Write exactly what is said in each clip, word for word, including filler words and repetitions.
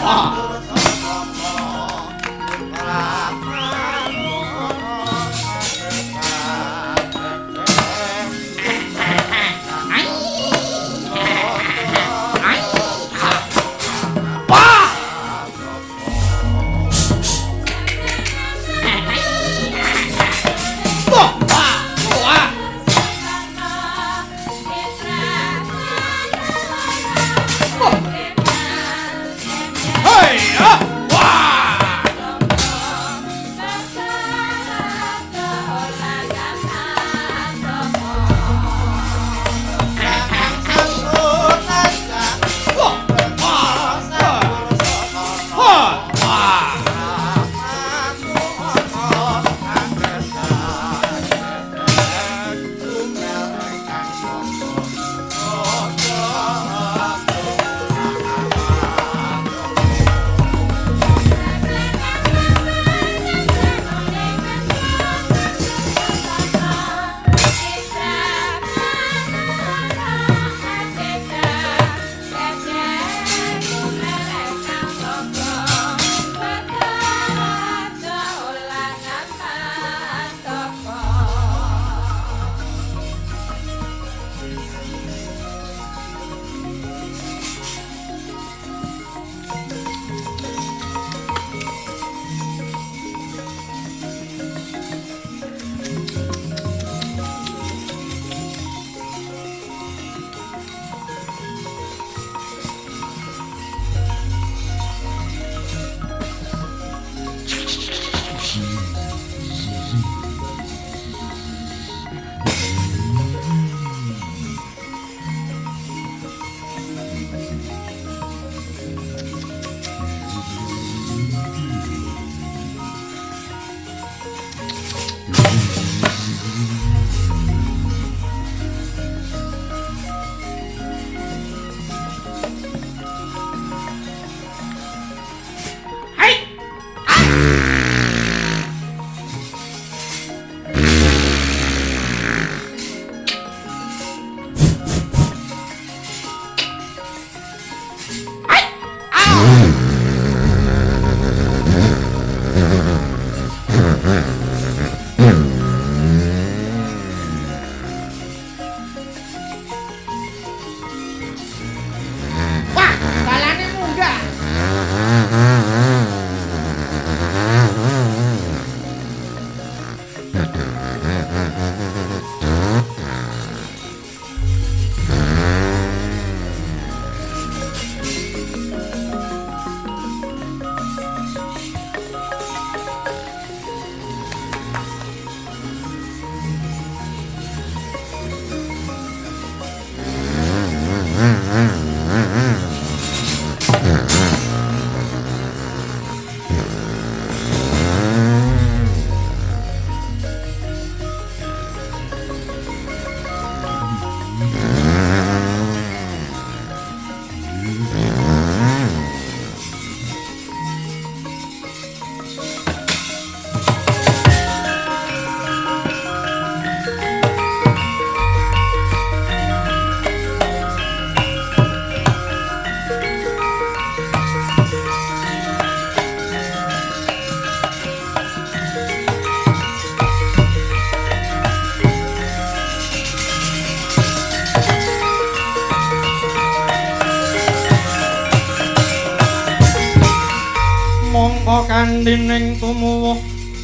kandining tumuwuh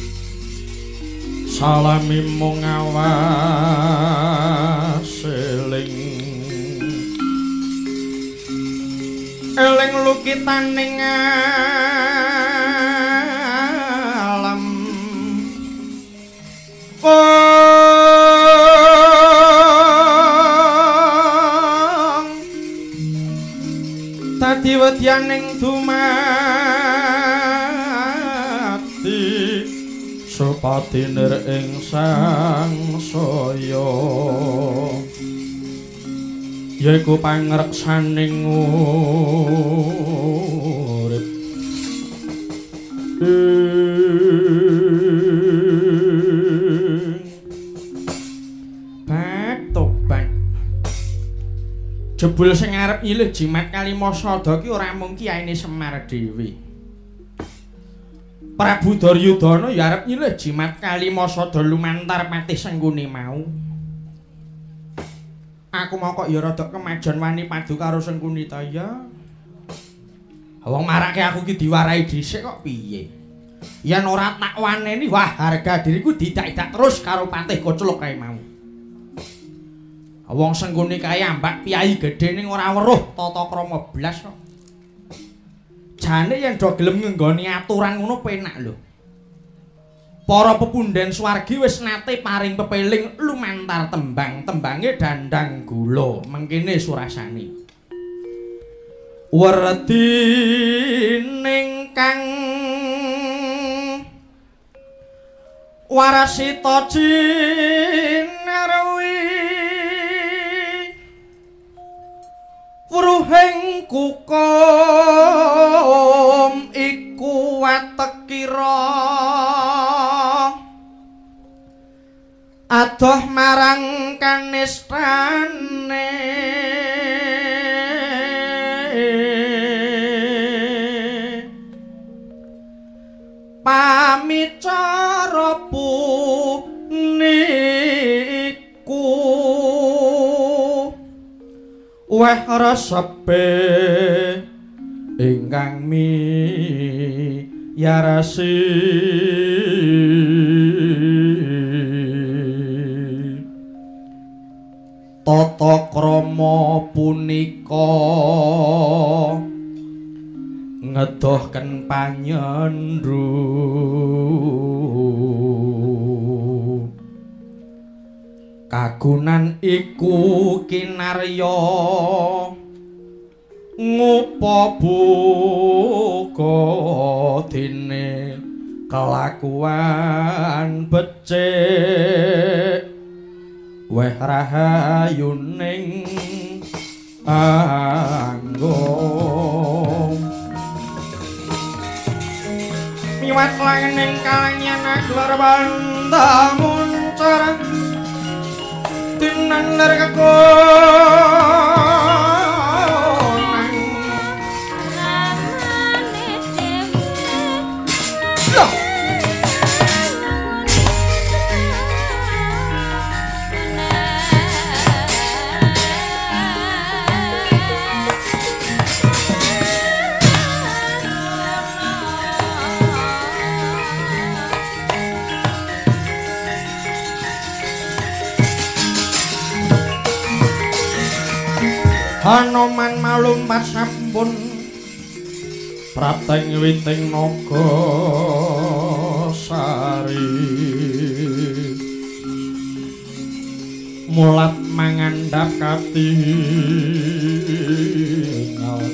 salami mung awas eling eling lukitaning alam wong dadi wedyaning dumati supatinir ing sangsaya yaiku pangreksaning urip back to back Jebul sing arep nyilih jimat Kalimasada ki ora mung Kyaine Semar dhewe. Prabu Duryudana ya arep nyilih jimat Kalimasada lumantar Patih Sengkuni mau. Aku mau kok ya rada kemajon wani padu karo Sengkuni ta ya. Wong marake aku ki diwarai dhisik kok piye? Yen ora tak waneni wah harga diriku didak-dak terus karo Patih Koclok kae mau. Wong Sengkuni kae ambak piyai gedhe ning ora weruh tata krama blas kok. Jane yen do gelem ngenggoni aturan ngono penak lho. Para pepundhen swargi wis nate paring pepeling lumantar tembang, tembange Dandang Gula, mengkene surasane. Werdining kang warasita jinarwi wuruhing kukum iku watekira adoh marang kanistane pamicara puniku weh resepe ingkang miyarasi tata krama punika ngedohken panyendru kagunan iku kinarya ngupa buka dene kelakuan becik weh rahayuning anggo miwat langing kalanyan aglar banda muncur tinandar kekonang ramane dewe Hanoman malumpat sampun prateng witing naga sari mulat mangandhap katingal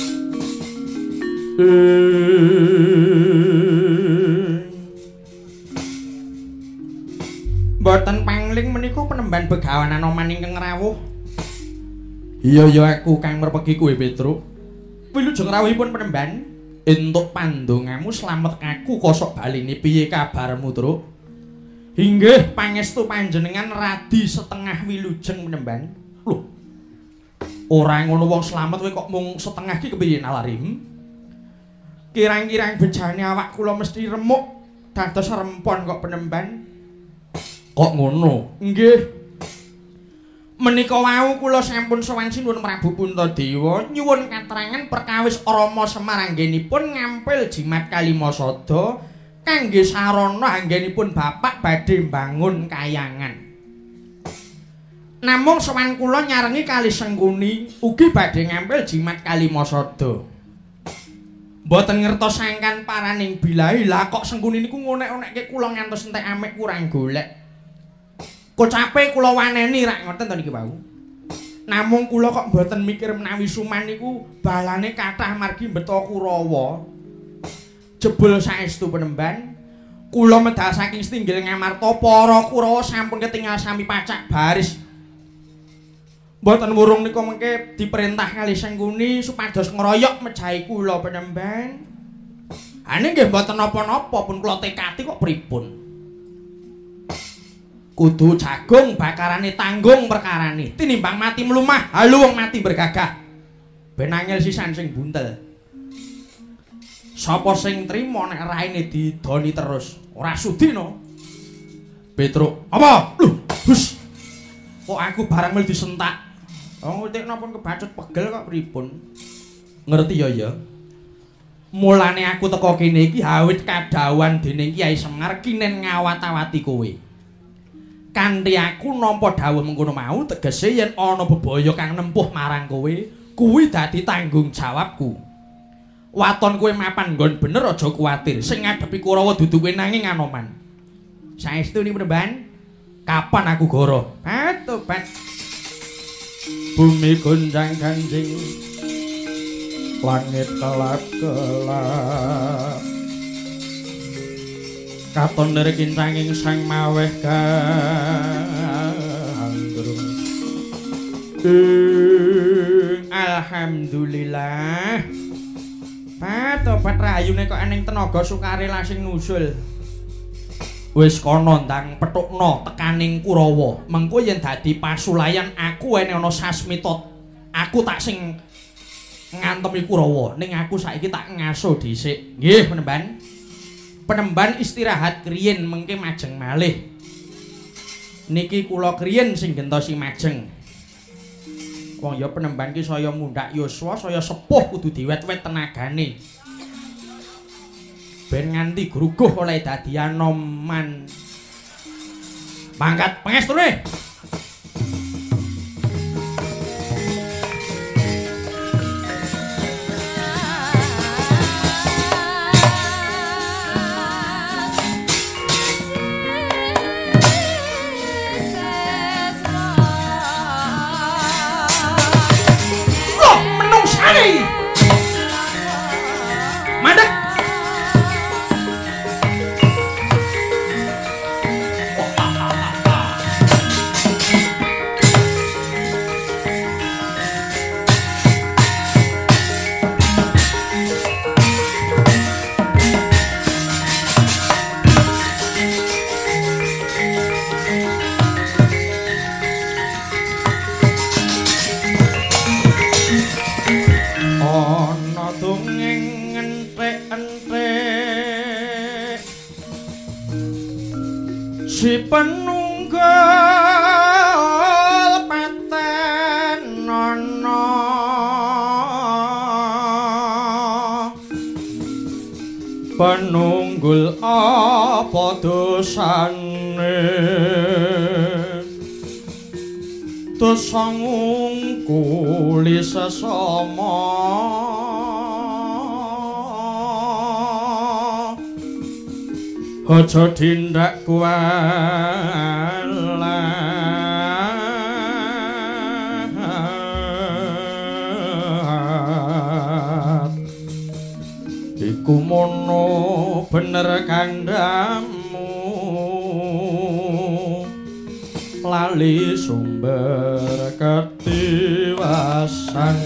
boten pangling menika penemban begawan Anoman ingkang rawuh. Iya ya aku kang merpegi kowe Petruk. Wilujeng rawuhipun penemban entuk pandongamu slamet aku kosok baline piye kabarmu Truk? Inggih pangestu panjenengan radi setengah wilujeng penemban. Lho. Ora ngono wong slamet kowe kok mung setengah ki kepiye Nalarim? Kirang-kirang bejane awak kula mesti remuk dados rempon kok penemban. Kok ngono? Nggih. Menika wau kula sampun sowan sinuwun Prabu Puntadewa nyuwun katerangan perkawis Rama Semar anggenipun ngampil jimat Kalimasada kangge sarana anggenipun bapak badhe mbangun kayangan. Namung sowan kula nyarengi Kali Sengkuni ugi badhe ngampil jimat Kalimasada. Mboten ngertos sangkan paraning bilahi lah kok Sengkuni niku ngonek-onekke kula ngantos entek amek kurang golek. Kocape kula waneni rak ngoten to niki wau. Namung kula kok mboten mikir menawi Suman niku balane kathah margi mbeta Kurawa. Jebul saestu penemban kula medal saking Stinggil Ngamarta para Kurawa sampun ketingal sami pacak baris. Mboten wurung nika mengke diperintah Kali Sengkuni supados ngeroyok mejahi kula penemban. Ane nggih mboten napa-napa pun kula tekati kok pripun. kudu jagung bakarane tanggung perkarane tinimbang mati mlumah halu wong mati bergagah ben angel sisan sing buntel sapa sing trima nek raine didoni terus ora sudi no Petruk apa lho hus kok aku barang mel disentak wong utik napa kebacut pegel kok pripun ngerti ya ya mulane aku teko kene iki hawit kadawan dening Kyai Semar kinen ngawat-awati kowe kanthi aku nampa dawuh mengkono mau tegese yen ana bebaya kang nempuh marang kowe kuwi dadi tanggung jawabku waton kowe mapan nggon bener aja kuwatir sing ngadepi Kurawa dudu kowe nanging Anoman saestu ni Penemban kapan aku goro tobat bumi gonjang ganjing langit kelap-kelap katon dari kincanging sang maweh gandrung alhamdulillah patobat rayune kok eneng tenaga sukarela sing nusul wis kono ndang petukno tekaning Kurawa mengko yen dadi pasulayan aku ene ana sasmita aku tak sing ngantemi Kurawa ning aku saiki tak ngaso dhisik nggih Penemban Penemban istirahat kriyen mengke majeng malih. Niki kula kriyen sing gentosi majeng. Wong ya Penemban ki saya mundhak yuswa, saya sepuh kudu diwet-wet tenagane. Ben nganti gruguh oleh dadi Anoman. Mangkat pangestune. Si penunggal paten ana penunggul apa dosane dosa ngungkuli sesama aja tindak kualat iku mono bener kandhamu lali sumber ketiwasan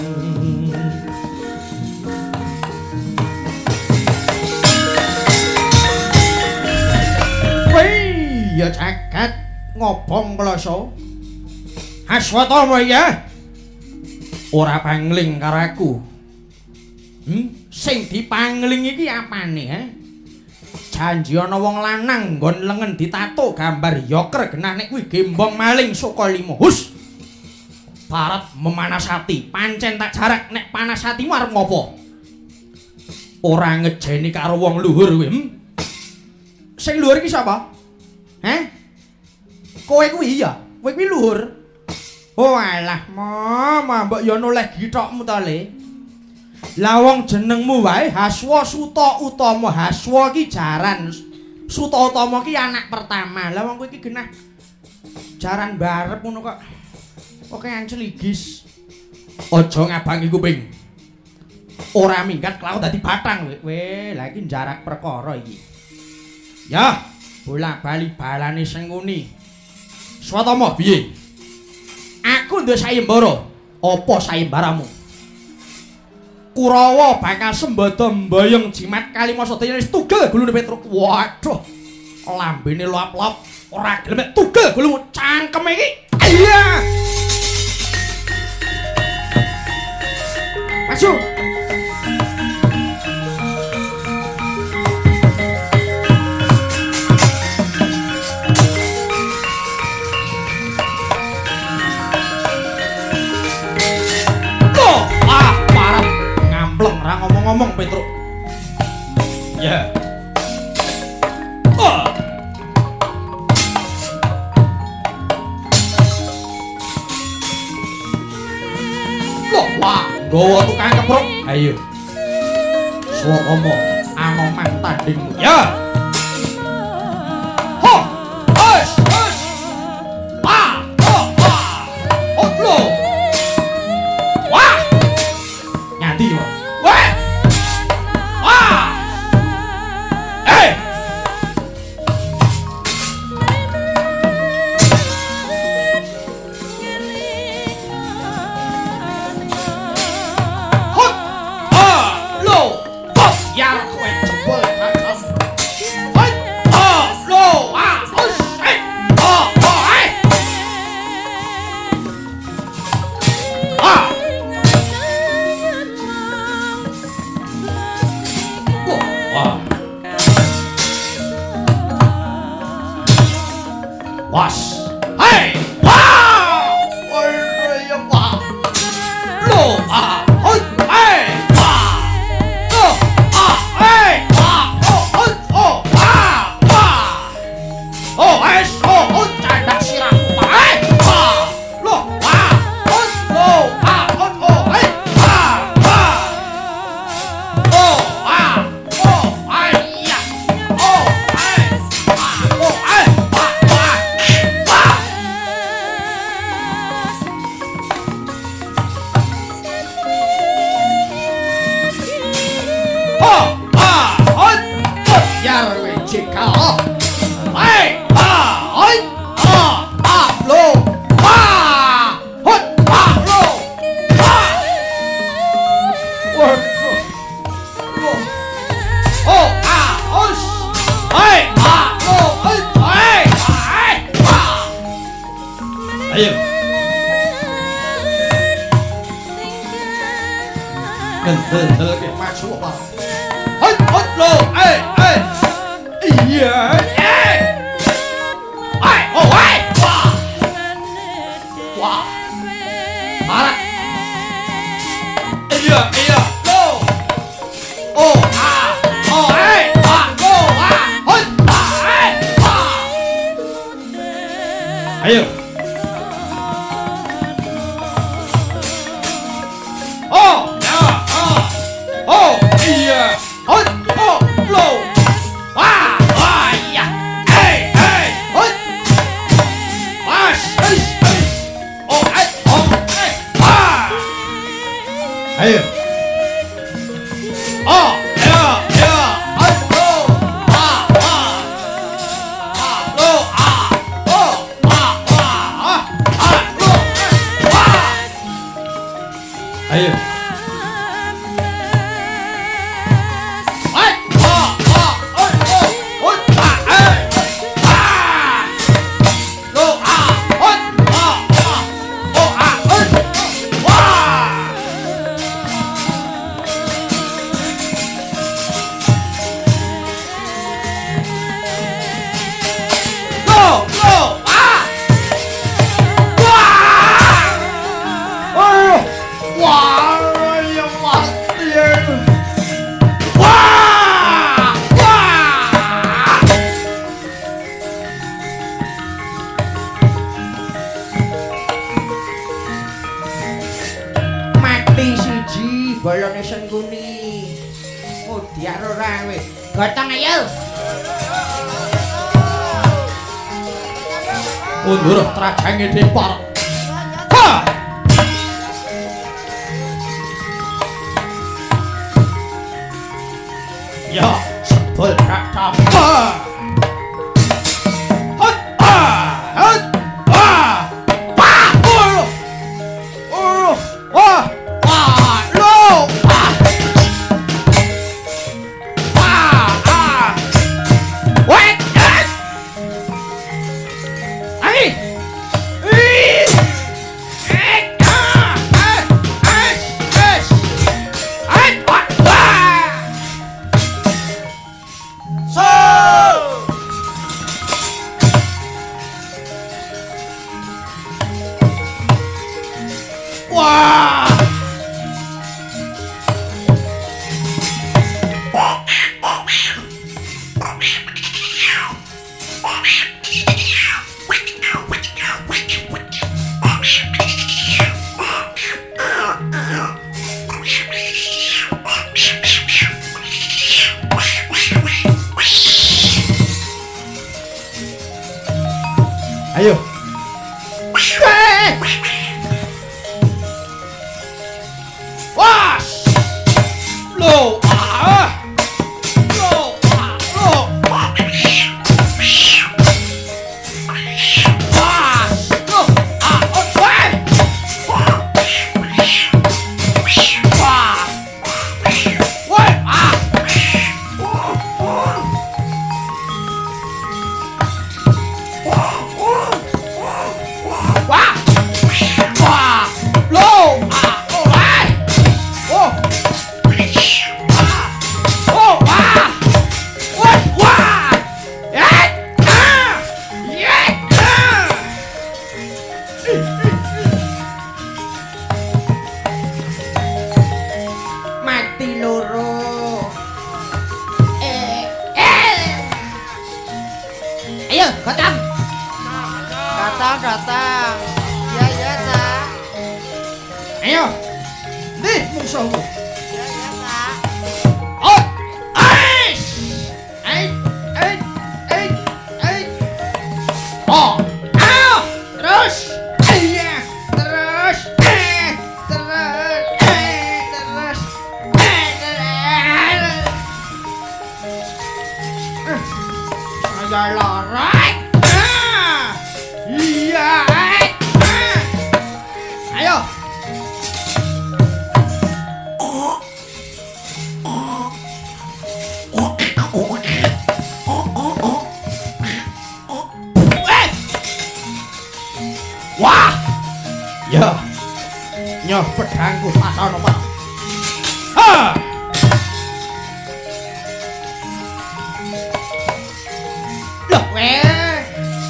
ya cakat ngobong kloso Haswatama ya ora pangling karo aku hmm? Sing dipangling iki apane ha janji ana wong lanang nggon lengen ditato gambar yoker genah nek kuwi gembong maling saka limo hus barat memanasati pancen tak jarak nek panas hatimu arep ngopo ora ngejeni karo wong luhur kuwi hmm? Sing luhur iki sapa Heh? Kowe kuwi iya? Kowe kuwi luhur. Oh alah, mama mbok yo noleh githokmu to Le. Lah wong jenengmu wae Haswa Suta Utama. Haswa ki jaran. Suta Utama ki anak pertama. Lah wong kowe iki genah jaran barep ngono kok. Kok ancel igis. Aja ngabangi kuping. Ora minggat klawu dadi batang kowe. Lah iki jarak perkara iki. Ya bola bali balane senguni Swatama piye aku duwe sayembara apa sayembaramu Kurawa bakal sembada mbayang jimat Kalimasada yen wis tugel gulune Petruk waduh lambene lop-lop ora gelem mek tugel gulung cangkem iki. Iya. Maju. Loh, ah, parah ngampleng ora ngomong-ngomong Petruk. Ya. Oh. Loh, wah, gowo tukang kepruk. Ayo. Swakama Anoman tandingmu. Ya. Ho. Hus, hus. Wah, oh, wah. Oh, loh. Wah. Nyati, Wah. Wah. Wah. Hey. Hot. Ah, lo. Pop. Ya kowe jebol kakak. Hot. Ah, lo. Ah, us. Hey. Oh, oh, hey. Ah. Wah. Wah. Was. Hey. Wah. Oi, wah. Lo. Ah. Hot. Hey. Wah. Oh. Ah. Hey. Wah. Oh. Hot. Oh. Wah. Wah. Oh. Es. Oh. Hot. Candak sirahku. Hey. Wah. Lo. Wah. Hot. Lo. Ah. Hot. Oh. Hey. Wah. Wah. Oh. Ah. Oh. Ay. Ya. Oh. Hey. Wah. Oh. Hey. Wah. Wah. Wah. Oh, ah, hot, hot, yarwe cikal. Hey, ah, hot, ah, ah, lo, ah, hot, ah, lo, ah. Waduh, lo, oh, ah, hos, hey, ah, lo, hey, hey, hey, ah. Ayo. Kendel ke maju apa? Hot, hot, lo, eh, eh, iya, eh, ay, oh, ay, wah, wah, parah, iya, iya, lo, oh, ah, oh, eh, ah, lo, ah, hot, ah, eh, ah, ayo, oh, ya, ah, oh, iya. Hot, oh, lo, wah, wah, iya, hey, hey, hot, was, hey, hey, oh, hey, oh, hey, wah, ayo, oh, ya, ya, hot, lo, wah, wah, wah, lo, ah, oh, wah, wah, ah, ah, lo, eh, wah, ayo. Bolone sengguni. Mudiak ora wis. Gotong ayo. Undur trajange depar. Ha! Ya, sebel kata. Ha! Hot! Ah! Hot! Ah! Pah! Oh! Oh! Wah! Wah! Lo! Ah! Ah! Ah! Wait! Datang. Datang, datang. Ya, ya, Cak. Ayo. Ndi musuhmu? Ya, ya, Cak. Oh. Ais. Ait, ait, ait, ait. Oh. Ayo. Terus. Iya. Terus. Eh. Terus. Eh. Terus. Eh. Terus. Saya larat. Ah. Iya. Ah. Ayo. Wah. Ya. Nyoh pedangku pasono, Pak. Ha. Loh, weh.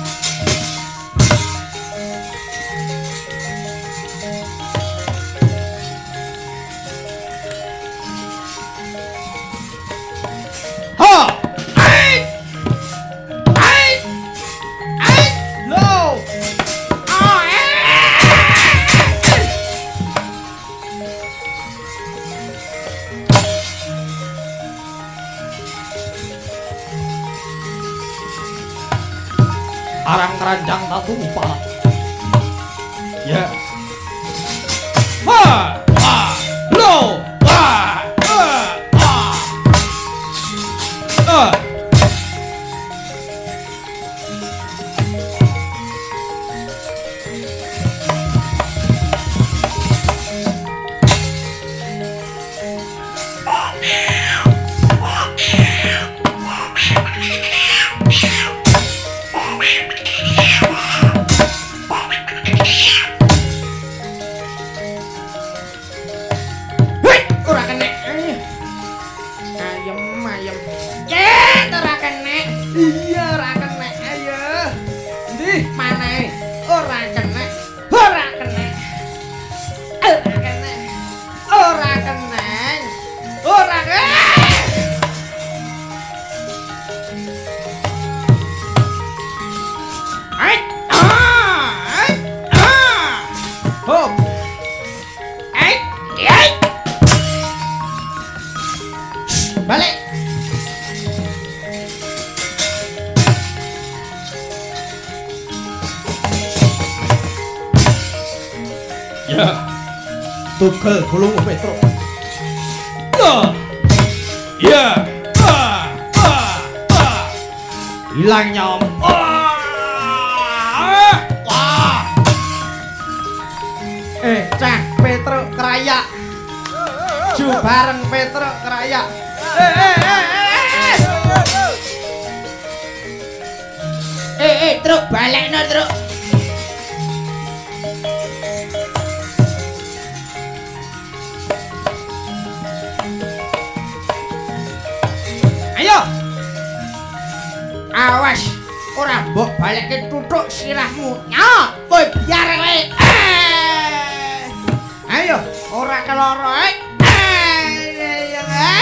Ha. Ait. Ait. Ait. Low. Ah, eh. Arang keranjang tatu pak. Ya. Wah, wah, lo, wah, wah, wah. Uh. Hei, ora kena. Ayem, ayem. Ket, ora kena. Iya, ora kena. Ayo. Ndi, manae? Ora kena. Ora kena. Ora kena. Ora kena. Ora kena. Ait. Ah, ait. Ah. Hop. Ait, ait. Balik. Ya. Tugel gulung Petro. Ya. Ya. Ah. Ah. Ah. Hilang nyom. Wah. Wah. Eh, Cah Petro keraya. Ju bareng Petro keraya. Eh, eh, eh, eh. Eh, eh, truk balekno, truk. Ayo. Awas, ora mbok balekke tutuk sirahmu. Nyok, kowe biar kowe. Eh. Ayo, ora keloro. Eh. Eh, eh.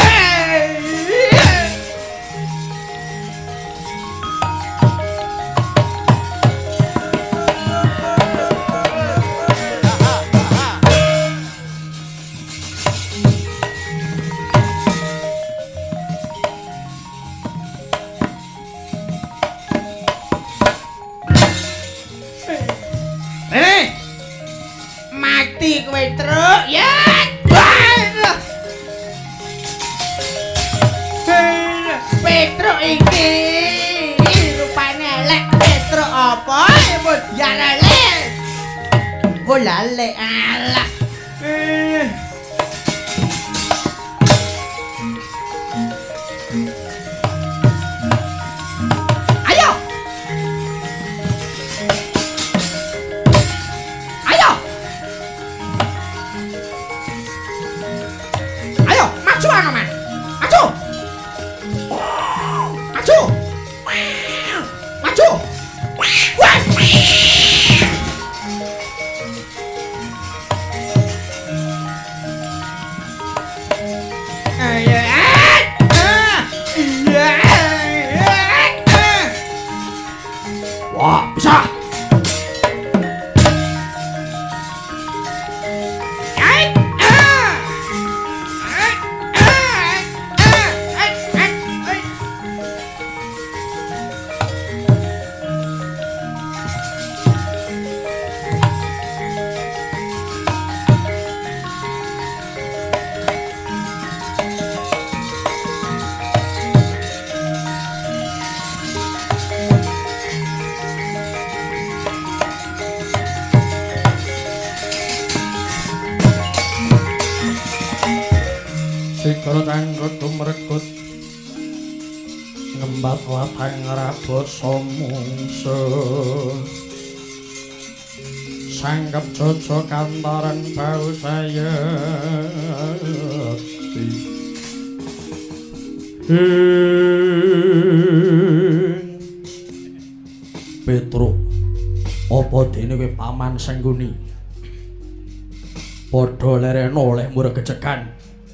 Eh, mati kowe truk ya. Petro iki rupane elek. Petro apa? Mbok biar elek. Bolale alah. Eh. Ayo. Ayo. Ayo, maju Anoman. Maju. Maju. Maju. Wah. mrekut ngembat watang rabasa mungsuh sangkep jojo kantaran bau sayati Petruk apa dene kowe paman Sengguni padha lerena oleh murgejegan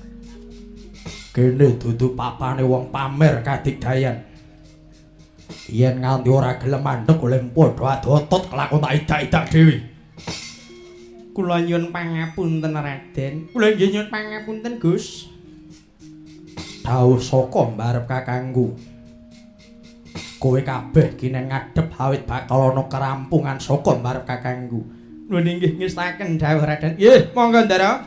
kene dudu papane wong pamer kadigdayan yen nganti ora gelem mandheg oleh padha adotot kelakon tak idak-idak dhewe kula nyuwun pangapunten Raden kula nggih nyuwun pangapunten Gus dawuh saka mbarep kakangku kowe kabeh kinen ngadhep awit bakal ana kerampungan saka mbarep kakangku nuwun inggih ngestaken dawuh Raden nggih monggo Ndara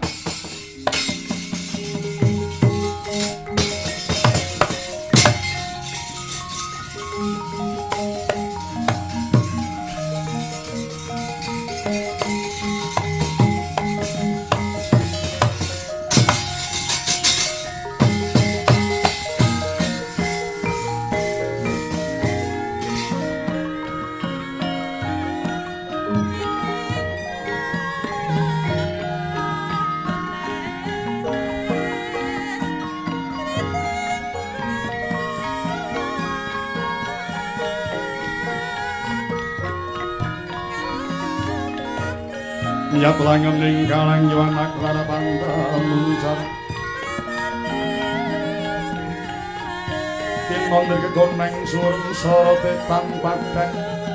Yat langan ning kalang yuanak lara tangga muncar Tin mondir kegoneng surum sorote tanpa dan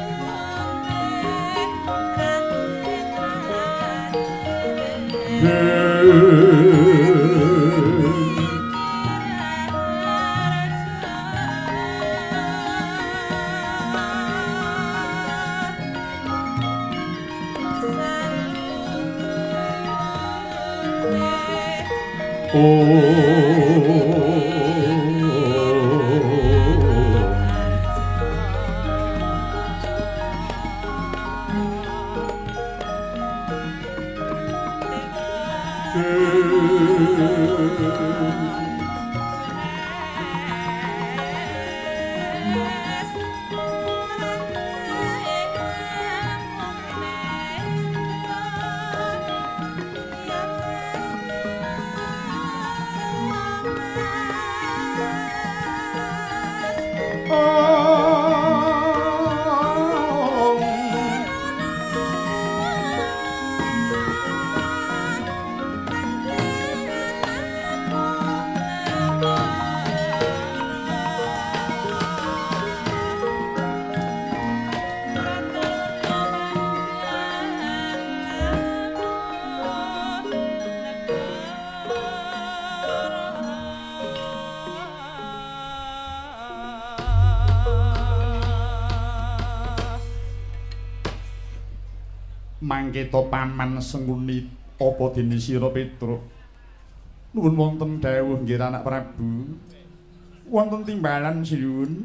mangketa paman Sengguni apa dene sira Petruk nuwun wonten dawuh nggih anak Prabu wonten timbalan sinuwun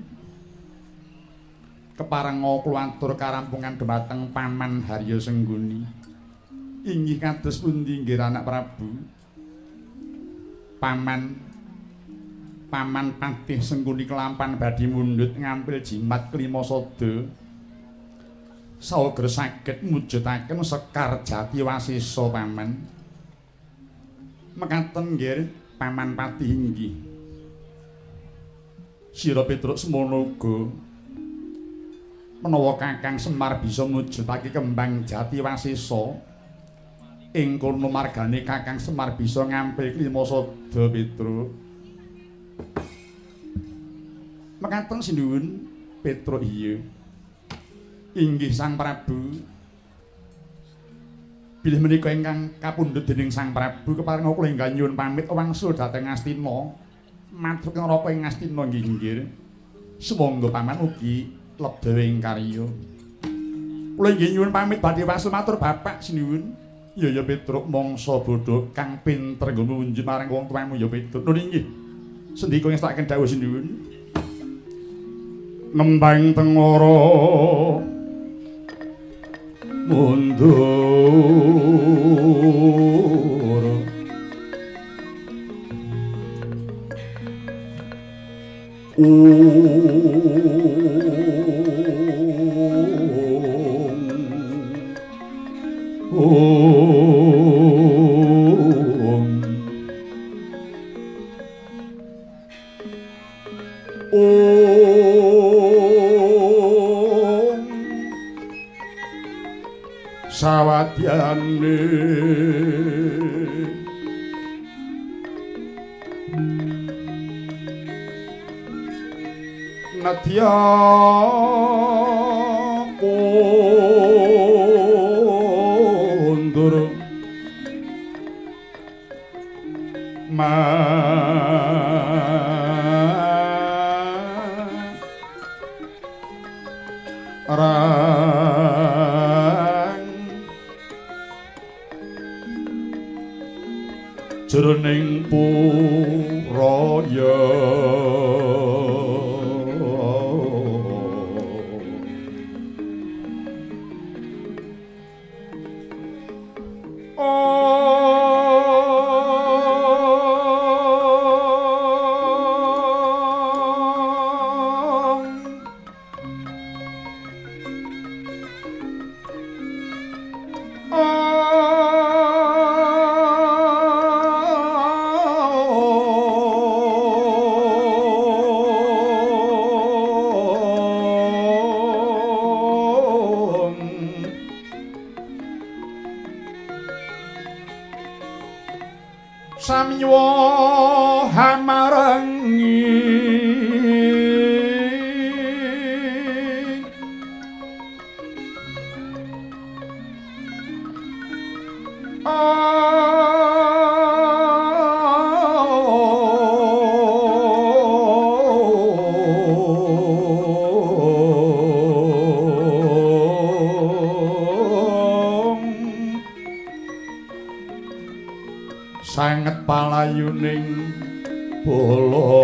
keparenga kluwatur karampungan dhumateng paman Harya Sengguni inggih kados pundi nggih anak Prabu paman paman Patih Sengguni kelampan badhe mundhut ngampil jimat klima sada saoger saged mujudaken Sekar Jatiwasesa paman mekaten nggih paman Patih inggih sira Petruk semono uga menawa Kakang Semar bisa mujudake kembang Jatiwasesa ing kono margane Kakang Semar bisa ngampil klima sada Petruk mekaten sinuwun Petruk iya inggih Sang Prabu bilih menika ingkang kapundhut dening Sang Prabu keparenga kula enggal nyuwun pamit wangsul dhateng Astina matur ngrapa ing Astina nggih nggih sumangga paman ugi lebda ing karya kula nggih nyuwun pamit badhe wangsul matur bapak sinuwun ya ya Petruk mangsa bodho kang pinter nggo munjuk marang wong tuamu ya Petruk nuwun inggih sendika ngestaken dawuh sinuwun nembang tengara mundur sawadyane nadya kondur ma rang jroning puraya samya hamarengi sanget palayuning bala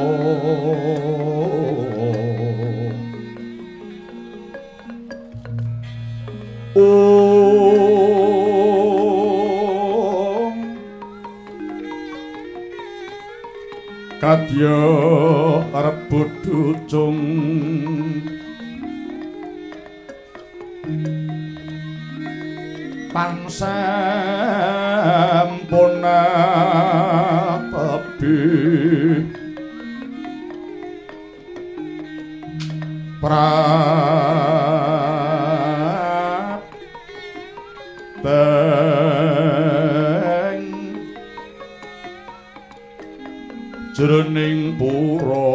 om kadya rebut ducung pansampuna tebih prapteng jroning pura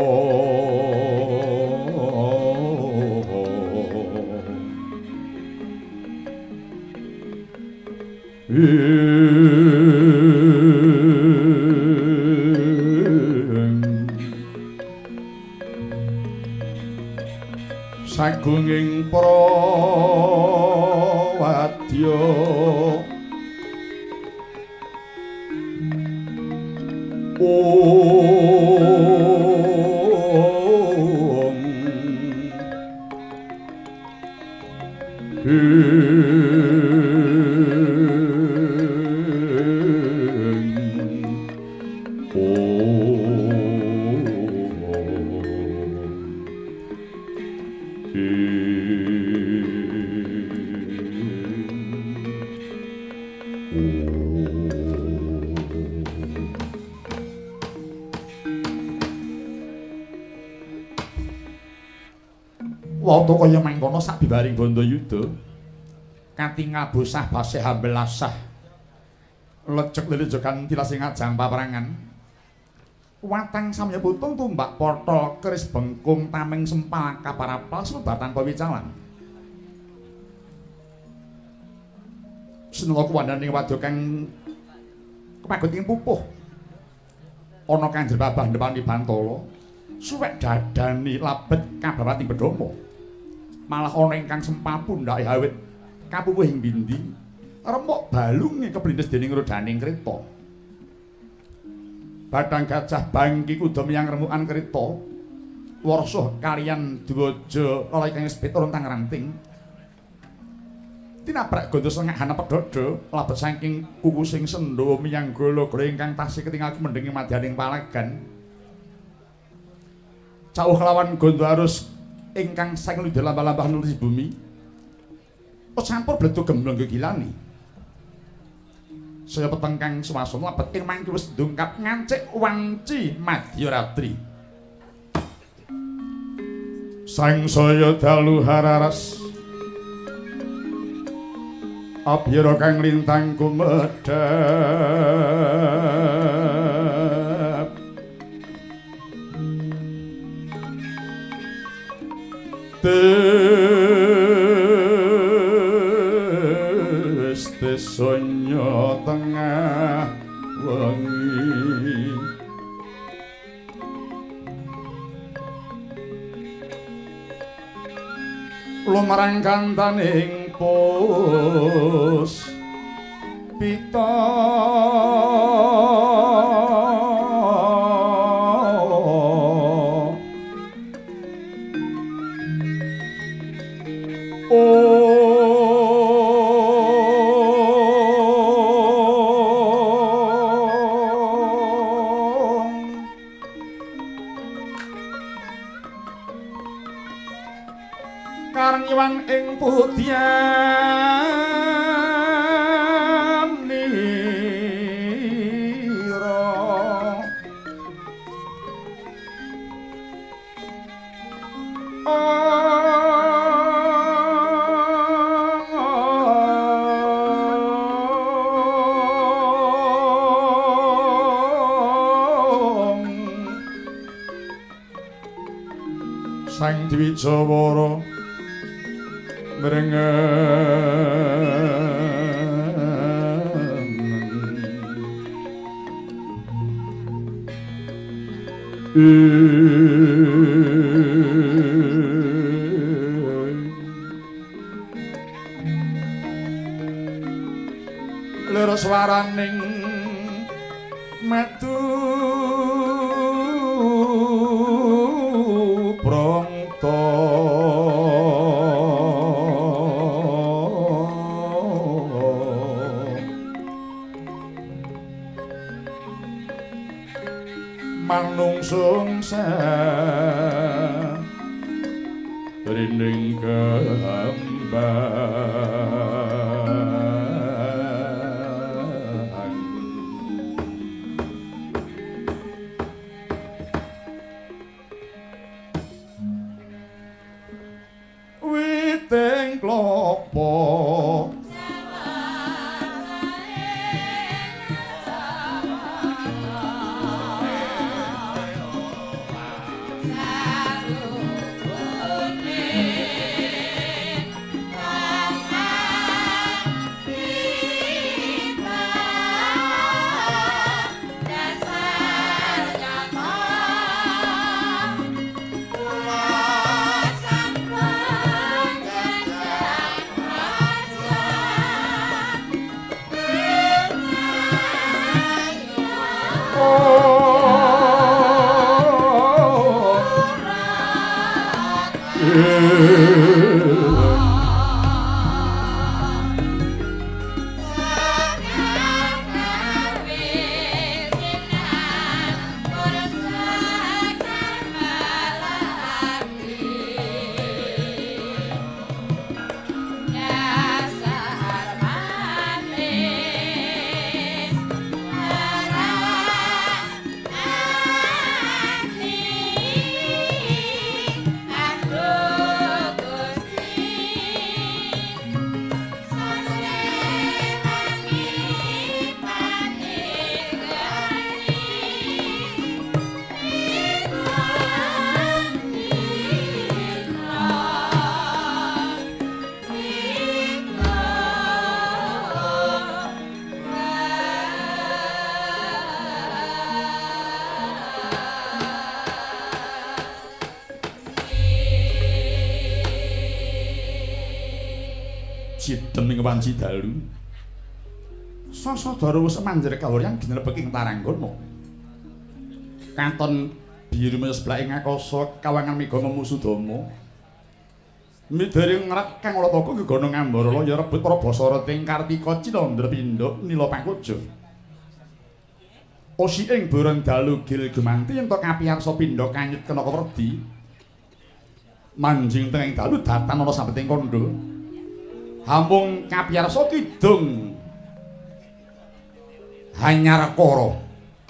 sagunging prawadya om Watu kaya mangkono sak bibaring Bandayuda katingal bosah basih hambelasah lecek lelejokan tilas ing ajang paperangan watang samya putung tumbak potol keris bengkung tameng sempal kaparapal semebar tanpa wicalan senula kuwandaning wadya kang kepagut ing pupuh ana kang jerbabah ndepani Bantala suwek dadani labet kabawati Bedama malah ana ingkang sempal pundhake awit kapupuh ing bindi remuk balunge keblindes dening rodaning kreta Bathang Gajah Bangki kuda miyang remukan kreta warsa kaliyan Dwaja lala ingkang sepit rontang ranting tinabrak ganda sengak hana pedhodo labet saking kukusing sendha miyang gala-gala ingkang tasih ketingal kumendhing madyaning palagan cawuh kelawan gondo arus ingkang sang lidha lampah-lampah nuli bumi. Oh campur bledug gemblong gegilani. Saya peteng kang swasana lebet ing mangke wis ndungkap ngancik wanci Madya Ratri. Sang saya dalu hararas abhyara kang lintang kumedhap tes tes sonya tengah wengi lumarang kantaning pos pita karniwan ing putyan nira sang Dwijawara lera swaraning metu prangta manungsung rining kembang witing klopo Jideming wanci dalu Sasadara wis manjer kawuryan ginrebek ing Taranggana katon biru sebelah ing akasa kawangan mega memusudama midhari ngrak kang lataka gegana ngambarala ya rebut para basara ting Kartika Cinandra Pindha Nila Pakuja Osi ing boron dalu gil gumanti ento kapiyarsa pindha kanyit kena kewerdi. Manjing tenging dalu datan ana sabeting kandha. Hampung kapiyarsa kidung Hanyarkara.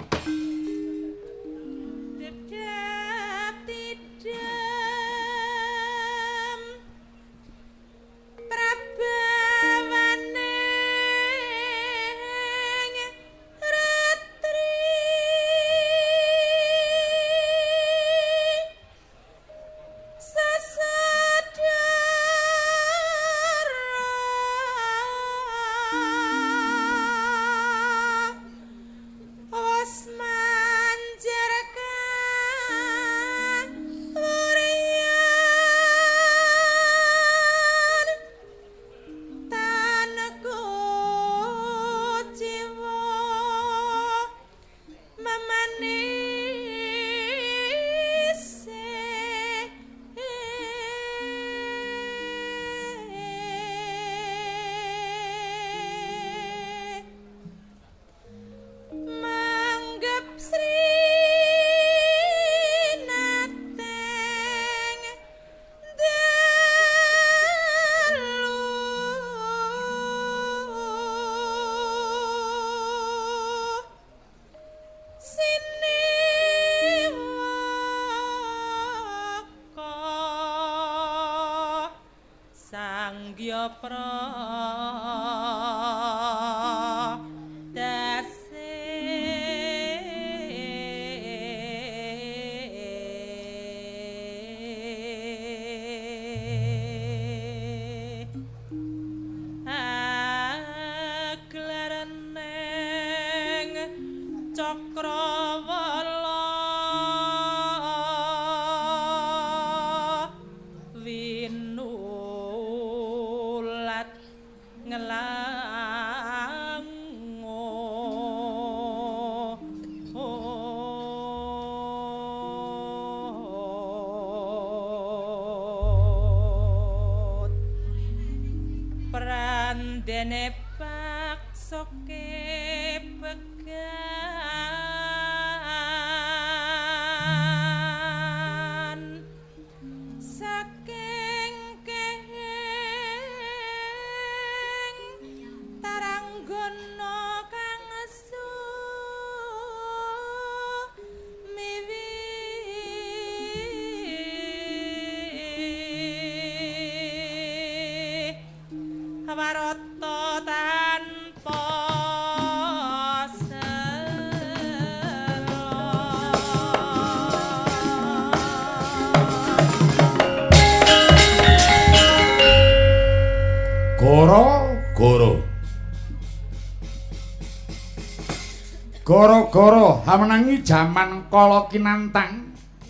Gara-gara hamenangi jaman kala kinantang.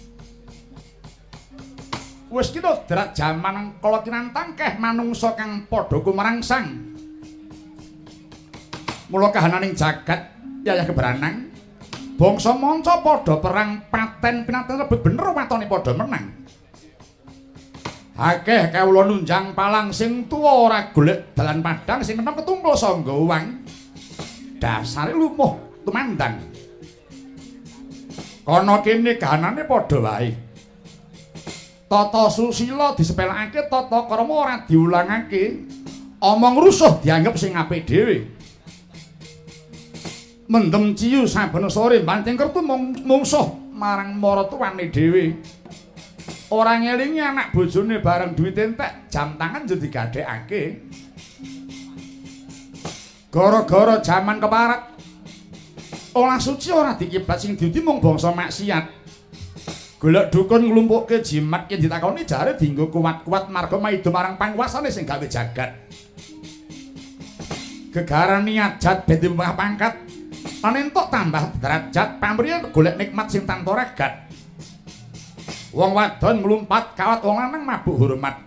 Wis kita drat jaman kala kinantang keh manungsa kang padha kumrangsang. Mula kahananing jagat yayah keberanang. Bangsa manca padha perang paten pinaten rebut bener watone padha menang. Akeh kawula nunjang palang sing tuwa ora golek dalan padang sing enom ketumpul sangga uwang. Dasare lumuh tumandang. Kana kene kahanane padha wae. Tata susila disepelake, tata krama ora diulangake. Omong rusuh dianggep sing apik dhewe. Mendem ciyu saben sore banting kertu mungsuh marang maratuwane dhewe. Ora ngelingi anak bojone bareng duwit entek, jam tangan yo digadhekake. Gara-gara jaman keparat olah suci ora dikiblat sing diuti mung bangsa maksiat. Golek dukun nglumpukke jimat yen ditakoni jare dienggo kuat-kuat marga maido marang panguwasane sing gawe jagat. Gegaran niat ben dimbah pangkat, lan entuk tambah derajat pamriyane golek nikmat sing tanpa regat. Wong wadon nglumpat kawat wong lanang mabuk hormat.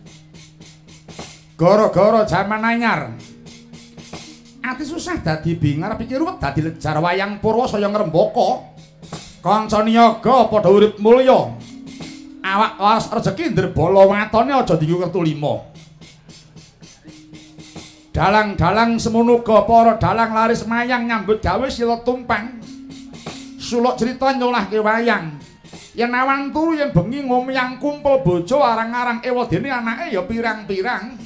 Gara-gara jaman anyar ati susah dadi bingar pikir ruwet dadi lejar wayang purwa saya ngrembaka. Kanca niyaga padha urip mulya. Awak waras rejeki ndrebala watone aja dienggo kertu lima. Dalang-dalang semono uga para dalang laris mayang nyambut gawe sila tumpang. suluk cerita nyolahke wayang. Yen awan turu yen bengi ngomyang kumpul bojo arang-arang ewadene anake ya pirang-pirang.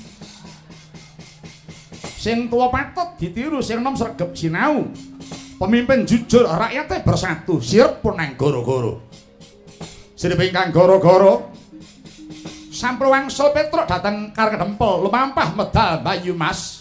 Sing tuwa patut ditiru, sing nom sregep sinau. Pemimpin jujur, rakyate bersatu, sirep pun nang goro-goro. Sirep ingkang goro-goro. Sampun wangsul Petruk dateng Karangdempel, lumampah medal Bayu Mas.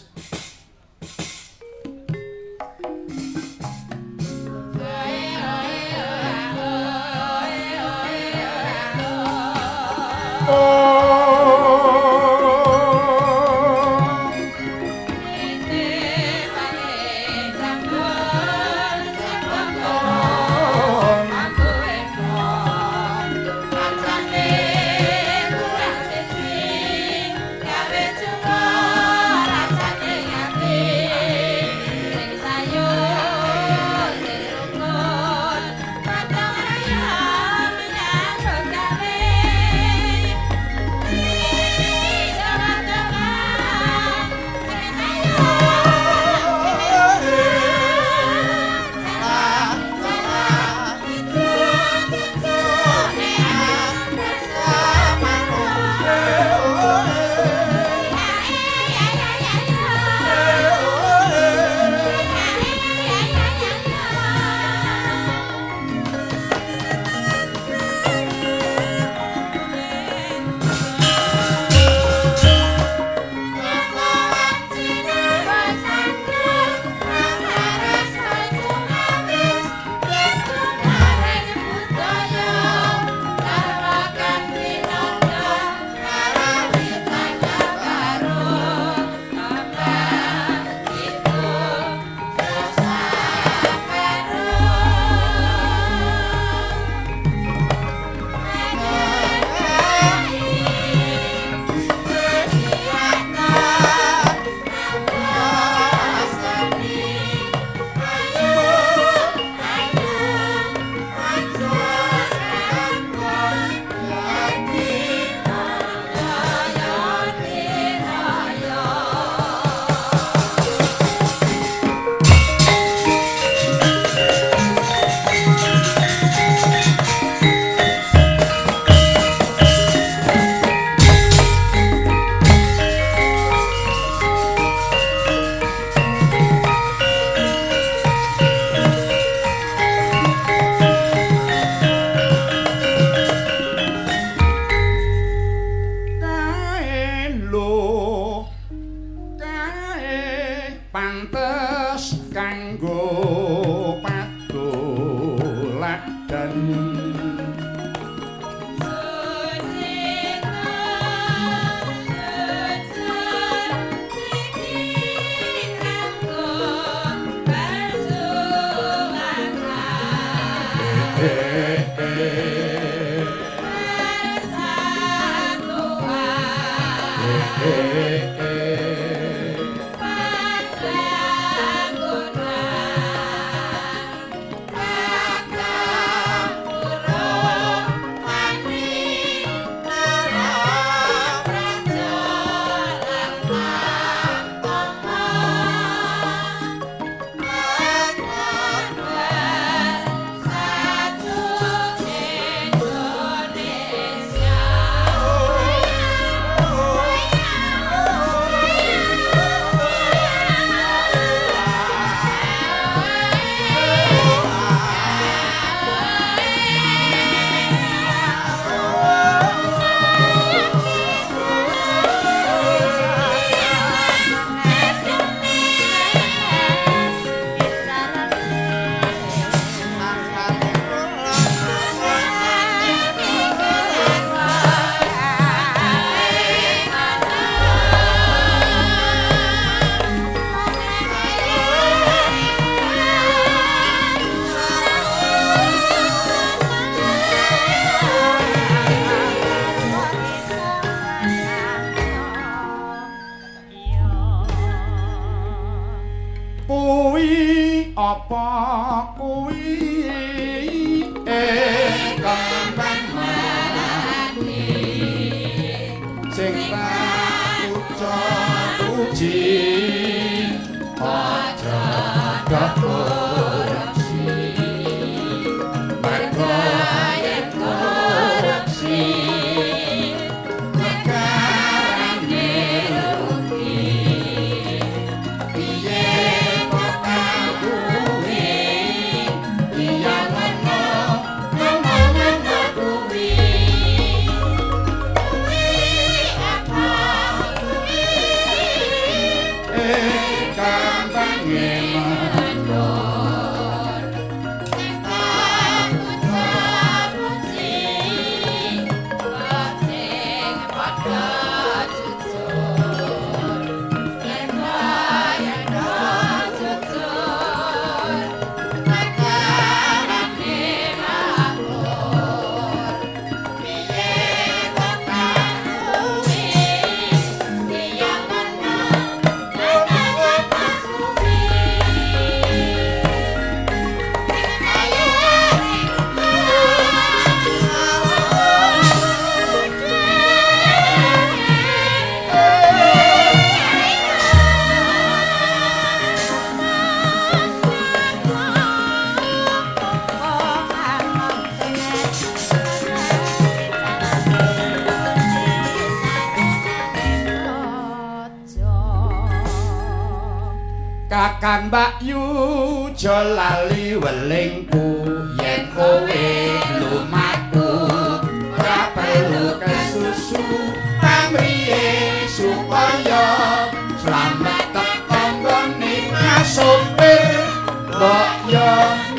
Kang Mbakyu aja lali welingku yen kowe lumaku ora perlu kesusu pamriye supaya slamet teko nggone sopir mbok yo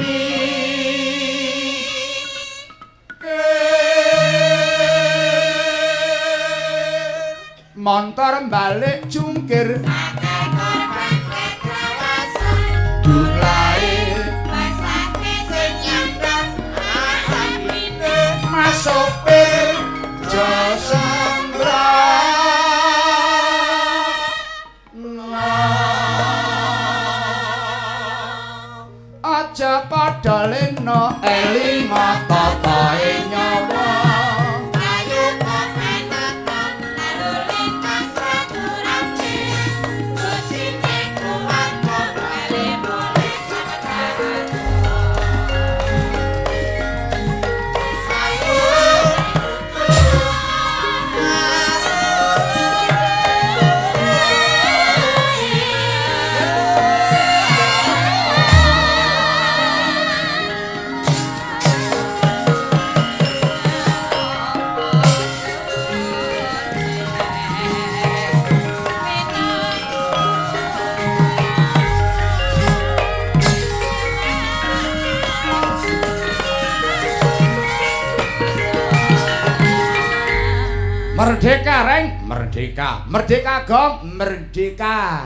montor balik jungkir dulae mas sopir josembra aja padha lena elinga tatahe nyawa Merdeka reng, merdeka, merdeka gong, merdeka.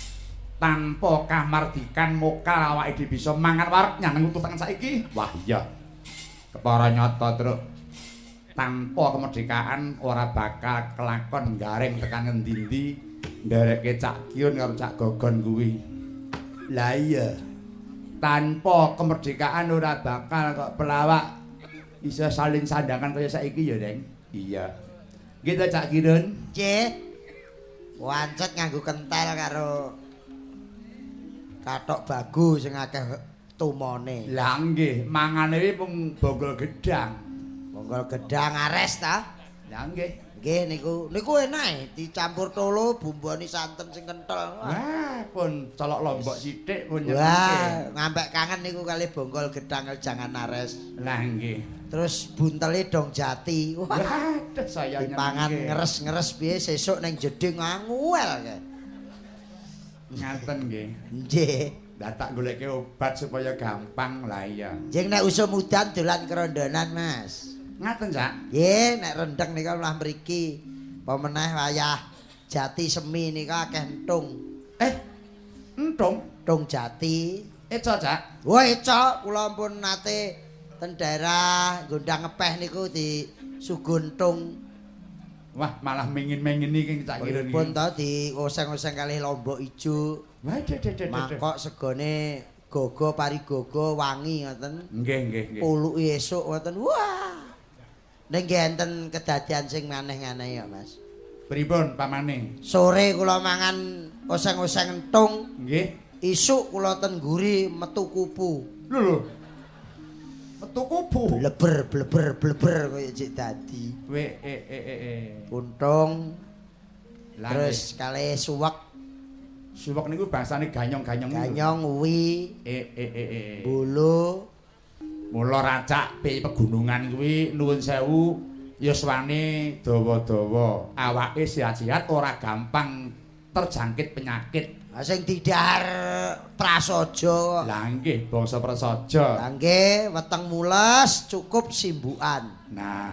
Tanpa kamardikan mokal awake dhewe bisa mangan wareg nyaneng utusan saiki. Wah iya. Kepara nyata truk. Tanpa kemerdekaan ora bakal kelakon garing tekan ngendi-endi nderekke Cak Kiun karo Cak Gogon kuwi. Lah iya. Tanpa kemerdekaan ora bakal kok pelawak bisa saling sandangan kaya saiki ya, Deng. Iya. Gitu Cak Kirun. Cik. Wancet nganggo kentel karo kathok bagu sing akeh tumone. Lah nggih, mangane kuwi mung bonggol gedang. Bonggol gedang ares ta? Lah nggih. Nggih niku niku enak dicampur tolo bumboni santen sing kenthel. Wah, pun colok lombok sithik pun nyenengke. Wah, ngampek kangen niku kali bonggol gedang jangan ares. Lah nggih. Terus buntele dong jati. Wah, aduh saya dipangan ngeres-ngeres piye sesuk ning jeding angel kae. Ngaten nggih. Nggih. Lah tak goleke obat supaya gampang lah iya. Jeng nek usum udan dolan kerondonan, Mas. Ngaten, Cak? Nggih, nek rendeng nika malah mriki. Apa meneh wayah jati semi nika akeh entung. Eh, entung? Entung jati. Eco, Cak? Wah, eco, kula pun nate ten daerah Gondang Ngepeh niku di Suguntung. Wah, malah mengin-mengin iki Cak Kirun iki. Pun to di oseng-oseng kalih lombok ijo. Wah, dedek. Mangkok segone gogo parigogo wangi ngoten. Nggih, nggih, nggih. Puluki esuk ngoten. Wah. Ning nggih enten kedadian sing maneh-maneh ya, Mas. Pripun pamane? Sore kula mangan oseng-oseng entung. Nggih. Isuk kula ten nguri metu kupu. Lho lho. Metu kupu. Bleber bleber bleber kaya cek dadi. We e e e e. Untung. Lah, terus kalih suwek. Suwek niku bahasane ganyong-ganyong. Ganyong uwi. E e e e. Bolo. Mula racak pi pegunungan kuwi nuwun sewu yuswane dawa-dawa. Awake sehat-sehat ora gampang terjangkit penyakit. Sing didhahar prasaja. Lah nggih, bangsa prasaja. Lah nggih, weteng mules cukup simbukan. Nah.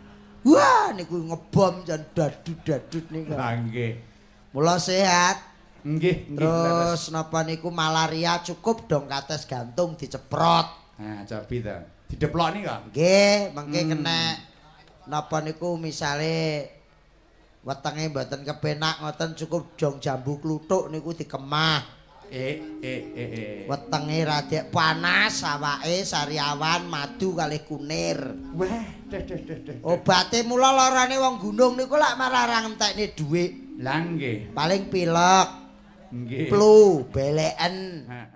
Wah, niku ngebom jan dadut-dadut niku. Lah nggih. Mula sehat. Nggih, nggih. Terus napa niku malaria cukup dong kates gantung diceprot. Nah, cobi ta. Dideplokni kok. Nggih, mengke Hmm. kena napa niku misale wetenge mboten kepenak ngoten cukup jong jambu kluthuk niku dikemah. Eh eh eh eh. Wetenge radek panas awake sariawan madu kalih kunir. Wah, deh deh deh deh. Obate mula larane wong gunung niku lak marang entekne dhuwit. Lah nggih. Paling pilek, Nggih. flu, beleken. Ha.